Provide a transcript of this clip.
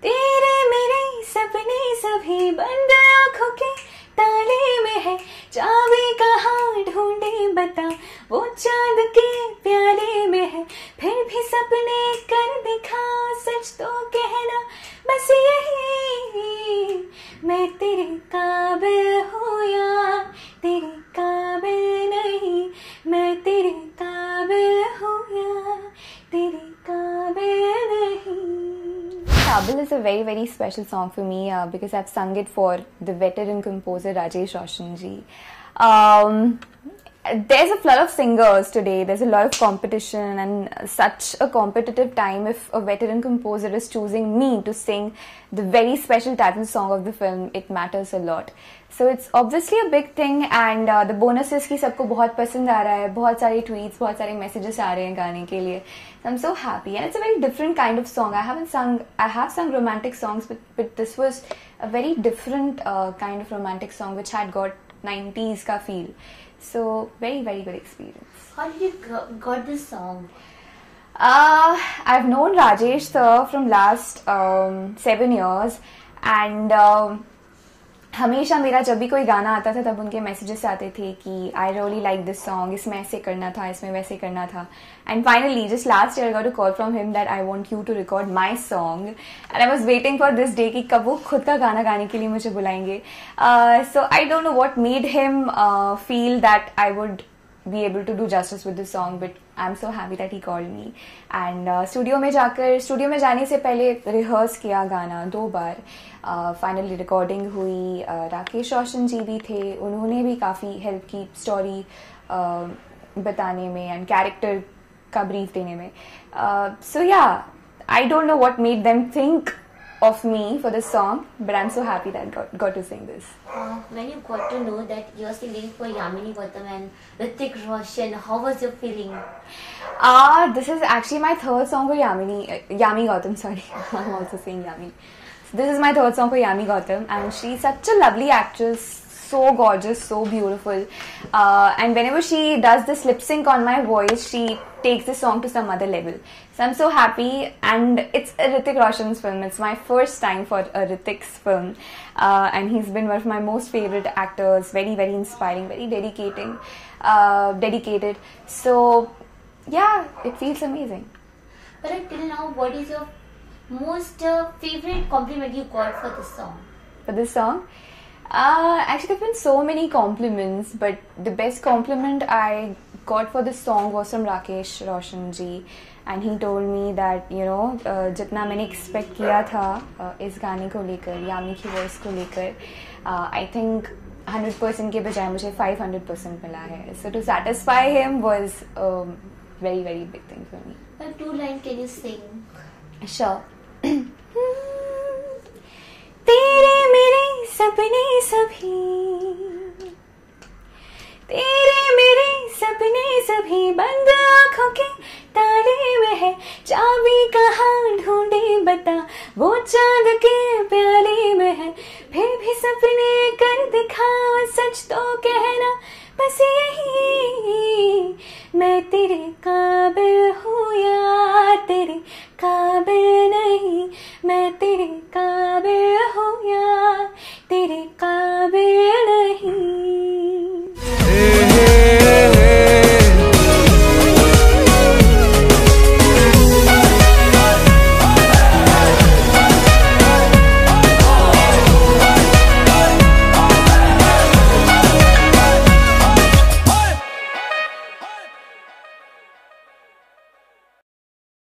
तेरे मेरे सपने सभी बंद आंखों के ताले में है, चाबी कहाँ ढूंढे बता, वो चांद के प्याले में है, फिर भी सपने कर दिखा, सच तो कहना बस यही, मैं तेरे काबिल हूँ या तेरे काबिल नहीं, मैं तेरे काबिल हूँ या तेरे काबिल नहीं. Kabil is a very, very special song for me because I've sung it for the veteran composer Rajesh Roshan ji. There's a flood of singers today, there's a lot of competition and such a competitive time. If a veteran composer is choosing me to sing the very special title song of the film, it matters a lot. So it's obviously a big thing and the bonus is कि सबको बहुत पसंद आ रहा है, बहुत सारे tweets, बहुत सारे messages आ रहे हैं गाने के लिए. So I'm so happy and it's a very different kind of song. I have sung romantic songs but this was a very different kind of romantic song which had got 90s ka feel. So very, very good experience. How did you got this song? I've known Rajesh sir from last 7 years and हमेशा मेरा जब भी कोई गाना आता था तब उनके मैसेजेस आते थे कि I really like this song, इसमें ऐसे करना था, इसमें वैसे करना था. And finally just last year got a call from him that I want you to record my song and I was waiting for this day कि कब वो खुद का गाना गाने के लिए मुझे बुलाएंगे. So I don't know what made him feel that I would be able to do justice with this song, but I'm so happy that he called me. And studio में जाने से पहले rehearse किया गाना 2 बार. Finally recording हुई. राकेश रोशन जी भी थे, उन्होंने भी काफ़ी help की story बताने में and character का brief देने में. So yeah, I don't know what made them think of me for this song, but I'm so happy that I got to sing this. When you got to know that you're singing for Yamini Gautam and Hrithik Roshan, how was your feeling? This is actually my third song for Yami Gautam, sorry. I'm also saying Yami. So this is my third song for Yami Gautam and she's such a lovely actress, so gorgeous, so beautiful. And whenever she does this lip sync on my voice, she takes the song to some other level. So I'm so happy and it's a Hrithik Roshan's film. It's my first time for a Hrithik's film. And he's been one of my most favorite actors, very, very inspiring, very dedicated. So yeah, it feels amazing. But until now, what is your most favorite compliment you got for this song? For this song? Actually, there have been so many compliments, but the best compliment I got for this song was from Rakesh Roshan ji, and he told me that जितना मैंने expect किया था इस गाने को लेकर, यामी की voice को लेकर, I think 100% के बजाय मुझे 500% मिला है. So to satisfy him was a very, very big thing for me. 2 lines can you sing? Sure. तेरे मेरे सपने सभी, तेरे मेरे सपने सभी बंद आंखों के ताले में है, चाबी कहाँ ढूंढे बता, वो चांद के प्याले में है, फिर भी सपने कर दिखा, सच तो कहना